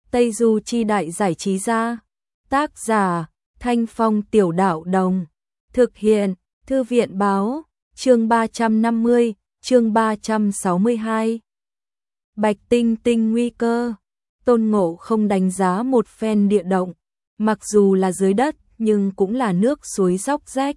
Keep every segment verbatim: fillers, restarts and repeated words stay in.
Tây Du Chi Đại Giải Trí Gia. Tác giả Thanh Phong Tiểu Đạo Đồng. Thực hiện Thư viện Báo. Chương ba trăm năm mươi, chương ba trăm sáu mươi hai. Bạch Tinh Tinh nguy cơ. Tôn Ngộ Không đánh giá một phen địa động, mặc dù là dưới đất nhưng cũng là nước suối róc rách.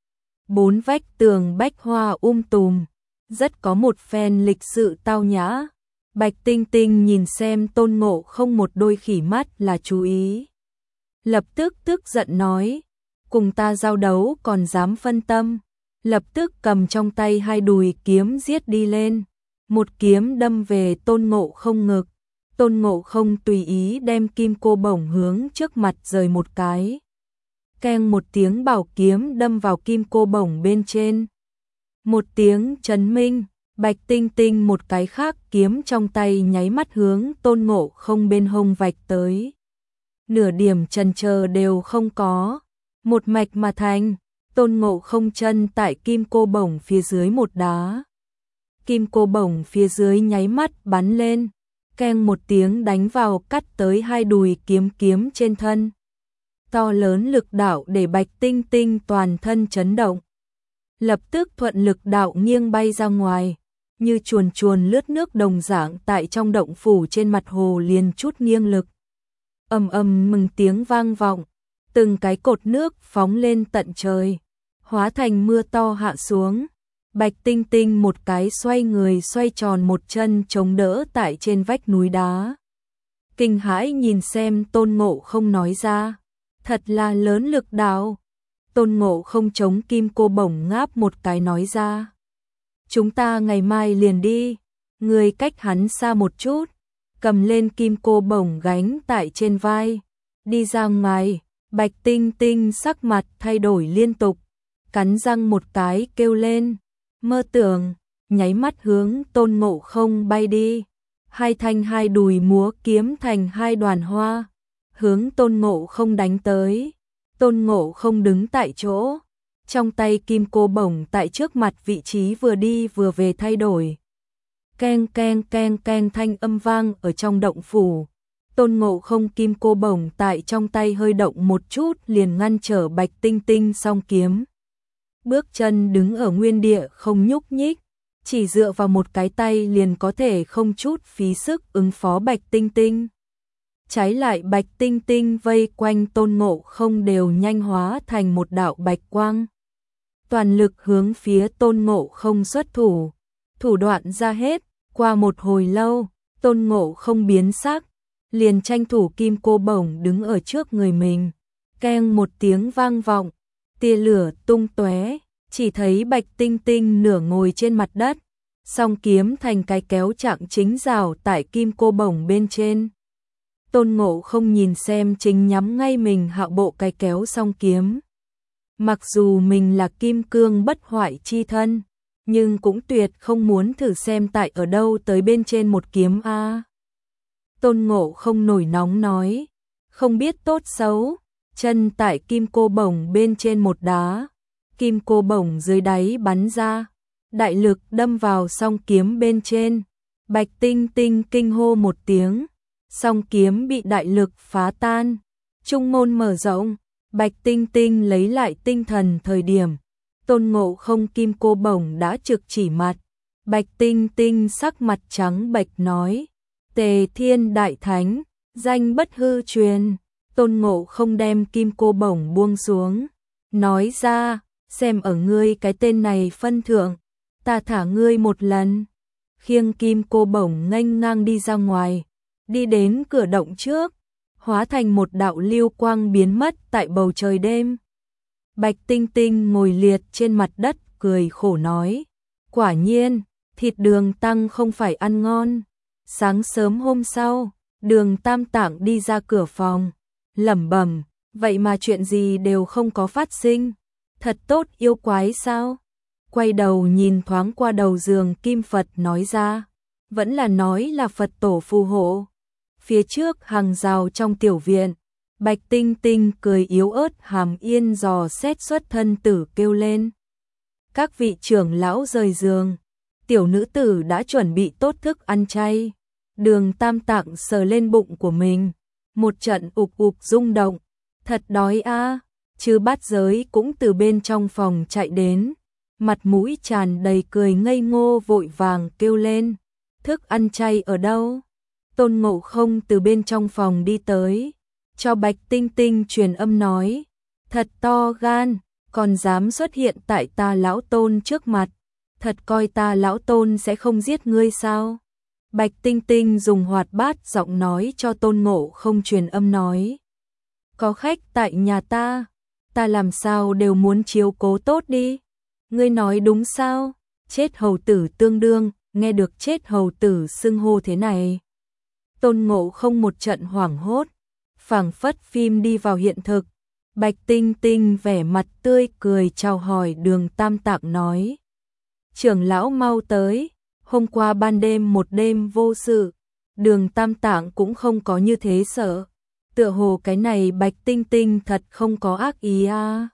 Bốn vách tường bách hoa um tùm, rất có một phen lịch sự tao nhã. Bạch Tinh Tinh nhìn xem Tôn Ngộ Không một đôi khỉ mắt là chú ý. Lập tức tức giận nói, cùng ta giao đấu còn dám phân tâm. Lập tức cầm trong tay hai đùi kiếm giết đi lên. Một kiếm đâm về Tôn Ngộ Không ngực. Tôn Ngộ Không tùy ý đem kim cô bổng hướng trước mặt rời một cái. Keng một tiếng, bảo kiếm đâm vào kim cô bổng bên trên. Một tiếng chấn minh, Bạch Tinh Tinh một cái khác kiếm trong tay nháy mắt hướng Tôn Ngộ Không bên hông vạch tới. Nửa điểm chần chờ đều không có, một mạch mà thành. Tôn Ngộ Không chân tại kim cô bổng phía dưới một đá. Kim cô bổng phía dưới nháy mắt bắn lên, keng một tiếng đánh vào cắt tới hai đùi kiếm kiếm trên thân. To lớn lực đạo để Bạch Tinh Tinh toàn thân chấn động. Lập tức thuận lực đạo nghiêng bay ra ngoài, như chuồn chuồn lướt nước đồng dạng tại trong động phủ trên mặt hồ liền chút nghiêng lực. Ầm ầm mừng tiếng vang vọng, từng cái cột nước phóng lên tận trời, hóa thành mưa to hạ xuống. Bạch Tinh Tinh một cái xoay người xoay tròn một chân chống đỡ tại trên vách núi đá. Kinh hãi nhìn xem Tôn Ngộ Không nói ra, thật là lớn lực đạo. Tôn Ngộ Không chống kim cô bổng ngáp một cái nói ra, chúng ta ngày mai liền đi. Người cách hắn xa một chút, cầm lên kim cô bổng gánh tại trên vai, đi ra ngoài. Bạch Tinh Tinh sắc mặt thay đổi liên tục, cắn răng một cái kêu lên, mơ tưởng, nháy mắt hướng Tôn Ngộ Không bay đi. Hai thanh hai đùi múa kiếm thành hai đoàn hoa, hướng Tôn Ngộ Không đánh tới. Tôn Ngộ Không đứng tại chỗ, trong tay kim cô bổng tại trước mặt vị trí vừa đi vừa về thay đổi. Keng keng keng keng thanh âm vang ở trong động phủ. Tôn Ngộ Không kim cô bổng tại trong tay hơi động một chút liền ngăn trở Bạch Tinh Tinh song kiếm. Bước chân đứng ở nguyên địa không nhúc nhích, chỉ dựa vào một cái tay liền có thể không chút phí sức ứng phó Bạch Tinh Tinh. Trái lại Bạch Tinh Tinh vây quanh Tôn Ngộ Không đều nhanh hóa thành một đạo bạch quang. Toàn lực hướng phía Tôn Ngộ Không xuất thủ, thủ đoạn ra hết. Qua một hồi lâu, Tôn Ngộ Không biến sắc, liền tranh thủ kim cô bổng đứng ở trước người mình. Keng một tiếng vang vọng, tia lửa tung tóe, chỉ thấy Bạch Tinh Tinh nửa ngồi trên mặt đất, song kiếm thành cái kéo trạng chính rào tại kim cô bổng bên trên. Tôn Ngộ Không nhìn xem chính nhắm ngay mình hạ bộ cái kéo song kiếm. Mặc dù mình là kim cương bất hoại chi thân, nhưng cũng tuyệt không muốn thử xem tại ở đâu tới bên trên một kiếm a. Tôn Ngộ Không nổi nóng nói, không biết tốt xấu, chân tại kim cô bổng bên trên một đá, kim cô bổng dưới đáy bắn ra, đại lực đâm vào song kiếm bên trên. Bạch Tinh Tinh kinh hô một tiếng, song kiếm bị đại lực phá tan, trung môn mở rộng. Bạch Tinh Tinh lấy lại tinh thần thời điểm, Tôn Ngộ Không kim cô bổng đã trực chỉ mặt. Bạch Tinh Tinh sắc mặt trắng bệch nói, Tề Thiên Đại Thánh, danh bất hư truyền. Tôn Ngộ Không đem kim cô bổng buông xuống, nói ra, xem ở ngươi cái tên này phân thượng, ta thả ngươi một lần. Khiêng kim cô bổng nghênh ngang đi ra ngoài, đi đến cửa động trước, hóa thành một đạo lưu quang biến mất tại bầu trời đêm. Bạch Tinh Tinh ngồi liệt trên mặt đất cười khổ nói, quả nhiên, thịt Đường Tăng không phải ăn ngon. Sáng sớm hôm sau, Đường Tam Tạng đi ra cửa phòng, lẩm bẩm, vậy mà chuyện gì đều không có phát sinh, thật tốt yêu quái sao? Quay đầu nhìn thoáng qua đầu giường kim Phật nói ra, vẫn là nói là Phật tổ phù hộ. Phía trước hàng rào trong tiểu viện, Bạch Tinh Tinh cười yếu ớt hàm yên dò xét xuất thân tử kêu lên. Các vị trưởng lão rời giường, tiểu nữ tử đã chuẩn bị tốt thức ăn chay. Đường Tam Tạng sờ lên bụng của mình, một trận ục ục rung động. Thật đói a. Chư Bát Giới cũng từ bên trong phòng chạy đến, mặt mũi tràn đầy cười ngây ngô vội vàng kêu lên, thức ăn chay ở đâu? Tôn Ngộ Không từ bên trong phòng đi tới, cho Bạch Tinh Tinh truyền âm nói, thật to gan, còn dám xuất hiện tại ta lão Tôn trước mặt, thật coi ta lão Tôn sẽ không giết ngươi sao? Bạch Tinh Tinh dùng hoạt bát giọng nói cho Tôn Ngộ Không truyền âm nói, có khách tại nhà ta, ta làm sao đều muốn chiếu cố tốt đi. Ngươi nói đúng sao? Chết hầu tử tương đương, nghe được chết hầu tử xưng hô thế này. Tôn Ngộ Không một trận hoảng hốt, phảng phất phim đi vào hiện thực. Bạch Tinh Tinh vẻ mặt tươi cười chào hỏi Đường Tam Tạng nói, trưởng lão mau tới, hôm qua ban đêm một đêm vô sự, Đường Tam Tạng cũng không có như thế sợ. Tựa hồ cái này Bạch Tinh Tinh thật không có ác ý a.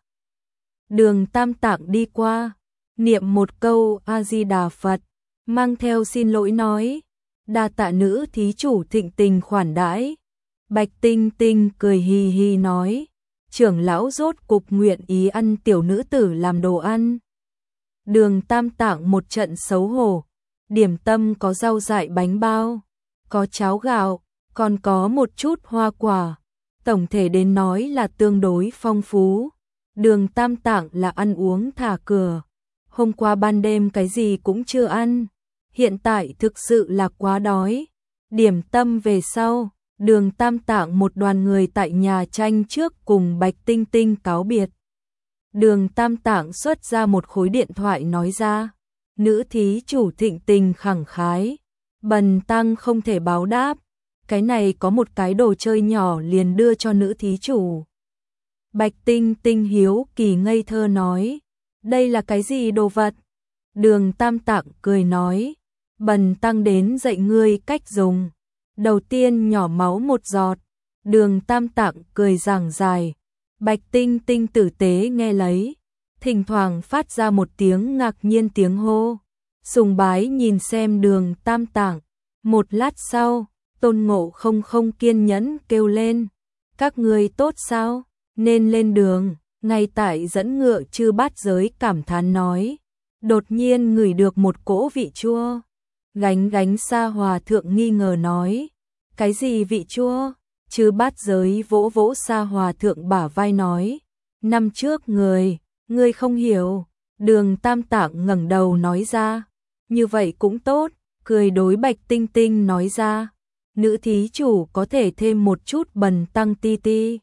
Đường Tam Tạng đi qua, niệm một câu A-di-đà Phật, mang theo xin lỗi nói, đa tạ nữ thí chủ thịnh tình khoản đãi. Bạch Tinh Tinh cười hì hì nói, trưởng lão rốt cục nguyện ý ăn tiểu nữ tử làm đồ ăn. Đường Tam Tạng một trận xấu hổ, điểm tâm có rau dại bánh bao, có cháo gạo, còn có một chút hoa quả, tổng thể đến nói là tương đối phong phú. Đường Tam Tạng là ăn uống thả cửa, hôm qua ban đêm cái gì cũng chưa ăn, hiện tại thực sự là quá đói. Điểm tâm về sau, Đường Tam Tạng một đoàn người tại nhà tranh trước cùng Bạch Tinh Tinh cáo biệt. Đường Tam Tạng xuất ra một khối điện thoại nói ra, nữ thí chủ thịnh tình khẳng khái, bần tăng không thể báo đáp, cái này có một cái đồ chơi nhỏ liền đưa cho nữ thí chủ. Bạch Tinh Tinh hiếu kỳ ngây thơ nói, đây là cái gì đồ vật? Đường Tam Tạng cười nói, bần tăng đến dạy ngươi cách dùng. Đầu tiên nhỏ máu một giọt. Đường Tam Tạng cười giảng dài. Bạch Tinh Tinh tử tế nghe lấy, thỉnh thoảng phát ra một tiếng ngạc nhiên tiếng hô. Sùng bái nhìn xem Đường Tam Tạng. Một lát sau, Tôn Ngộ Không không kiên nhẫn kêu lên, các ngươi tốt sao? Nên lên đường. Ngay tại dẫn ngựa Chư Bát Giới cảm thán nói, đột nhiên ngửi được một cỗ vị chua. Gánh gánh Sa Hòa Thượng nghi ngờ nói, cái gì vị chua? Chư Bát Giới vỗ vỗ Sa Hòa Thượng bả vai nói, năm trước người, ngươi không hiểu. Đường Tam Tạng ngẩng đầu nói ra, như vậy cũng tốt, cười đối Bạch Tinh Tinh nói ra, nữ thí chủ có thể thêm một chút bần tăng ti ti.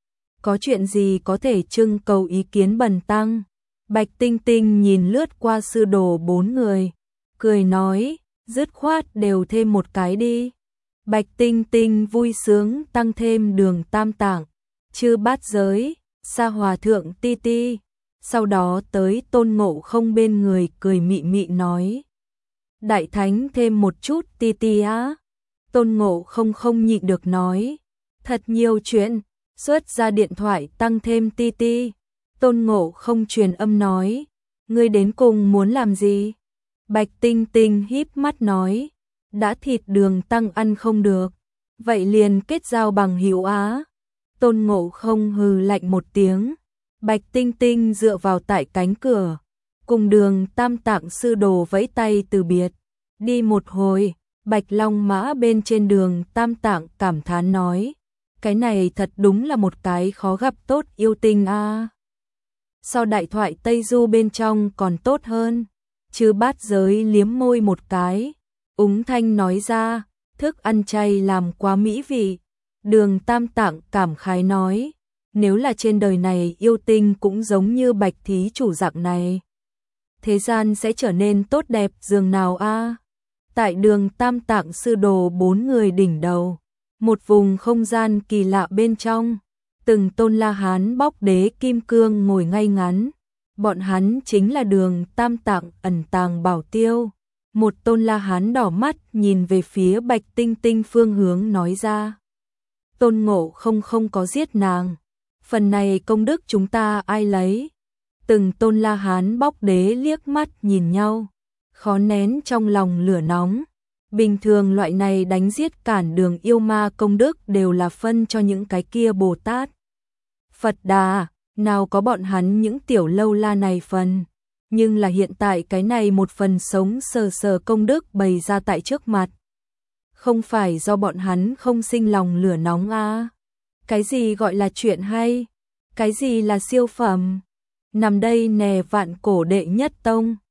Có chuyện gì có thể trưng cầu ý kiến bần tăng? Bạch Tinh Tinh nhìn lướt qua sư đồ bốn người, cười nói, dứt khoát đều thêm một cái đi. Bạch Tinh Tinh vui sướng tăng thêm Đường Tam Tạng, Chư Bát Giới, Sa Hòa Thượng ti ti. Sau đó tới Tôn Ngộ Không bên người cười mị mị nói, đại thánh thêm một chút ti ti á. Tôn Ngộ Không không nhịn được nói, thật nhiều chuyện. Xuất ra điện thoại tăng thêm ti ti. Tôn Ngộ Không truyền âm nói, ngươi đến cùng muốn làm gì? Bạch Tinh Tinh híp mắt nói, đã thịt đường tăng ăn không được, vậy liền kết giao bằng hữu á. Tôn Ngộ Không hừ lạnh một tiếng. Bạch Tinh Tinh dựa vào tại cánh cửa, cùng Đường Tam Tạng sư đồ vẫy tay từ biệt. Đi một hồi, Bạch Long Mã bên trên Đường Tam Tạng cảm thán nói, cái này thật đúng là một cái khó gặp tốt yêu tinh a. À. Sau đại thoại Tây Du bên trong còn tốt hơn. Chư Bát Giới liếm môi một cái, úng thanh nói ra, thức ăn chay làm quá mỹ vị. Đường Tam Tạng cảm khái nói, nếu là trên đời này yêu tinh cũng giống như Bạch thí chủ dạng này, thế gian sẽ trở nên tốt đẹp dường nào a. À. Tại Đường Tam Tạng sư đồ bốn người đỉnh đầu, một vùng không gian kỳ lạ bên trong, từng tôn La Hán bóc đế kim cương ngồi ngay ngắn. Bọn hắn chính là Đường Tam Tạng ẩn tàng bảo tiêu. Một tôn La Hán đỏ mắt nhìn về phía Bạch Tinh Tinh phương hướng nói ra, Tôn Ngộ Không không có giết nàng, phần này công đức chúng ta ai lấy? Từng tôn La Hán bóc đế liếc mắt nhìn nhau, khó nén trong lòng lửa nóng. Bình thường loại này đánh giết cản đường yêu ma công đức đều là phân cho những cái kia Bồ Tát. Phật Đà, nào có bọn hắn những tiểu lâu la này phần. Nhưng là hiện tại cái này một phần sống sờ sờ công đức bày ra tại trước mặt. Không phải do bọn hắn không sinh lòng lửa nóng à. Cái gì gọi là chuyện hay? Cái gì là siêu phẩm? Nằm đây nè vạn cổ đệ nhất tông.